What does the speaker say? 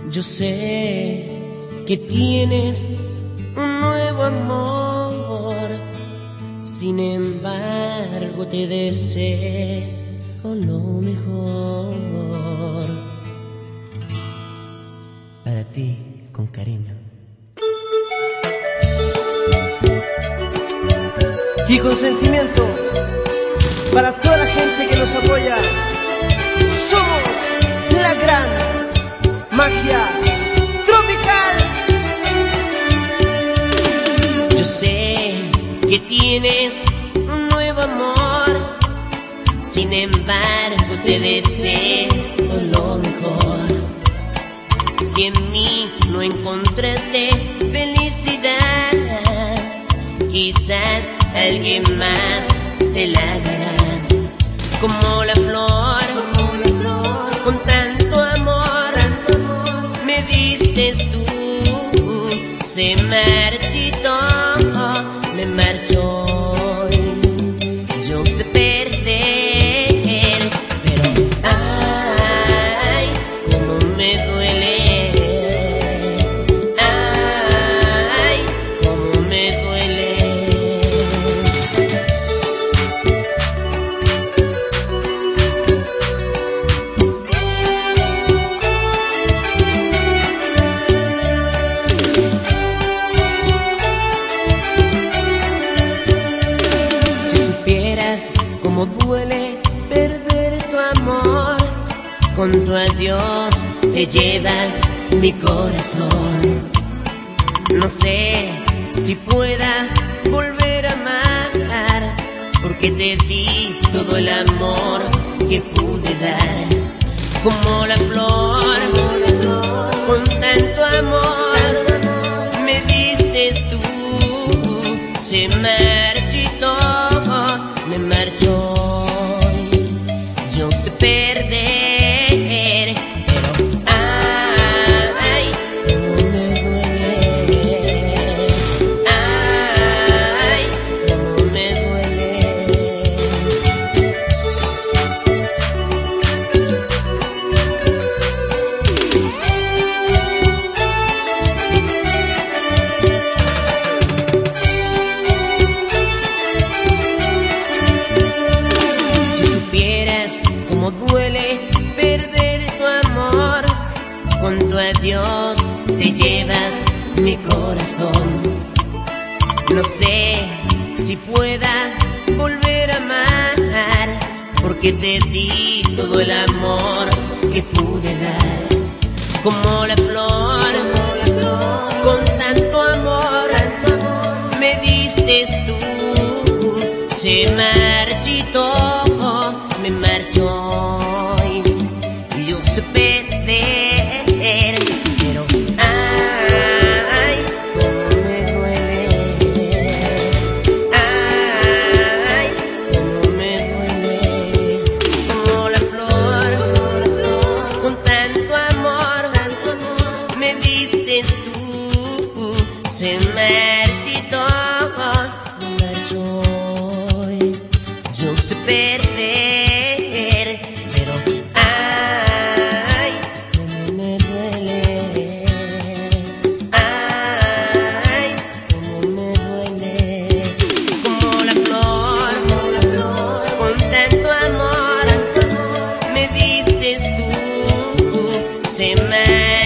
Yo sé que tienes un nuevo amor, sin embargo te deseo lo mejor. Para ti, con cariño. Y con sentimiento, para toda la gente que nos apoya. Somos la gran magia tropical. Yo sé que tienes un nuevo amor, sin embargo te deseo lo mejor. Si en mí no encontraste felicidad, quizás alguien más te la dará. Como la flor, con tanto amor, me vistes tú, se marchitó, me marchó. Yo sé perder, pero ay, cómo me duele, ay, cómo me duele. Si supieras cómo duele perder tu amor, con tu adiós te llevas mi corazón. No sé si pueda volver a amar, porque te di todo el amor que pude dar. Como la flor, con tanto amor, me vistes tú, se marchitó, me marchó. Yo sé perder, pero ay, cómo me duele, ay, cómo me duele. Si supieras cómo duele perder tu amor, con tu adiós te llevas mi corazón. No sé si pueda volver a amar, porque te di todo el amor que pude dar. Como la flor, con tanto amor, me vistes tú, se marchitó, me marchó. Y yo sé perder, pero ay, cómo me duele, ay, cómo me duele. Como la flor, con tanto amor, me vistes tú, se marchitó, me marchó. Yo sé perder, pero ay, cómo me duele, ay, cómo me duele. Como la flor, con tanto amor, me vistes tú, se marchitó.